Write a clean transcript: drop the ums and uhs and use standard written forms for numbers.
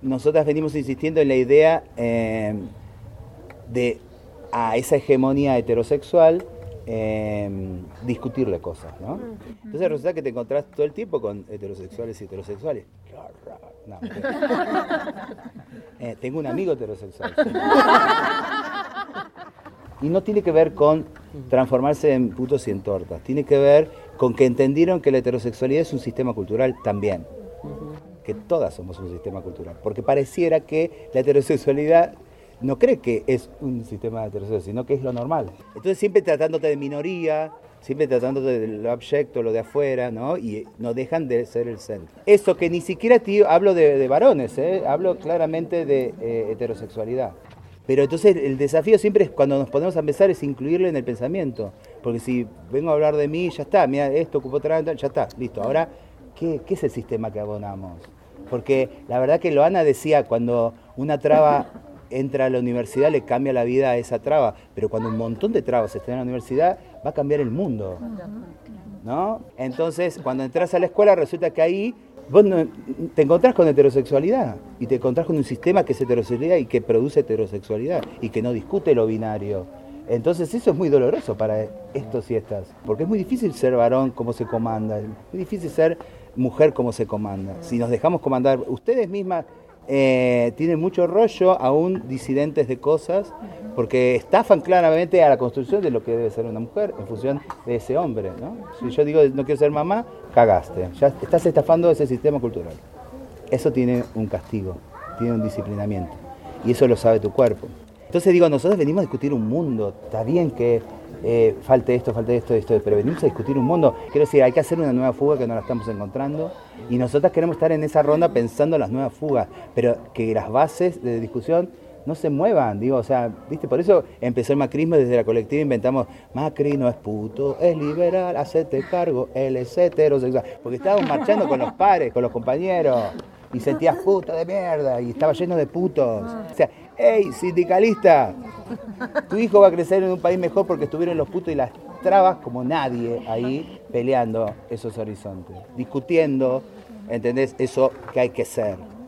nosotras venimos insistiendo en la idea de a esa hegemonía heterosexual discutirle cosas, ¿no? Entonces resulta que te encontrás todo el tiempo con heterosexuales y heterosexuales. No, tengo un amigo heterosexual. Y no tiene que ver con transformarse en putos y en tortas, tiene que ver con que entendieron que la heterosexualidad es un sistema cultural también, que todas somos un sistema cultural, porque pareciera que la heterosexualidad no cree que es un sistema heterosexual, sino que es lo normal. Entonces siempre tratándote de minoría, siempre tratándote del abyecto, lo de afuera, ¿no? Y no dejan de ser el centro. Eso que ni siquiera hablo de varones, hablo claramente de heterosexualidad. Pero entonces el desafío siempre es cuando nos ponemos a empezar es incluirlo en el pensamiento. Porque si vengo a hablar de mí, ya está, mira, esto ocupó otra, ya está, listo. Ahora, ¿qué es el sistema que abonamos? Porque la verdad que Loana decía, cuando una traba entra a la universidad le cambia la vida a esa traba, pero cuando un montón de trabas están en la universidad va a cambiar el mundo, ¿no? Entonces, cuando entras a la escuela resulta que ahí vos te encontrás con heterosexualidad y te encontrás con un sistema que es heterosexualidad y que produce heterosexualidad y que no discute lo binario. Entonces eso es muy doloroso para estos y estas, porque es muy difícil ser varón como se comanda, es muy difícil ser mujer como se comanda. Si nos dejamos comandar, ustedes mismas tienen mucho rollo, aún disidentes de cosas, porque estafan claramente a la construcción de lo que debe ser una mujer en función de ese hombre, ¿no? Si yo digo no quiero ser mamá, cagaste, ya estás estafando ese sistema cultural. Eso tiene un castigo, tiene un disciplinamiento, y eso lo sabe tu cuerpo. Entonces digo, nosotros venimos a discutir un mundo, está bien que falte esto, pero venimos a discutir un mundo. Quiero decir, hay que hacer una nueva fuga que no la estamos encontrando y nosotras queremos estar en esa ronda pensando en las nuevas fugas, pero que las bases de discusión no se muevan, digo, o sea, ¿viste? Por eso empezó el macrismo, desde la colectiva inventamos, Macri no es puto, es liberal, hacete cargo, él es heterosexual, porque estábamos marchando con los pares, con los compañeros, y sentías puto de mierda, y estaba lleno de putos. O sea, hey, sindicalista, tu hijo va a crecer en un país mejor porque estuvieron los putos y las trabas como nadie ahí peleando esos horizontes, discutiendo, ¿entendés? Eso que hay que ser.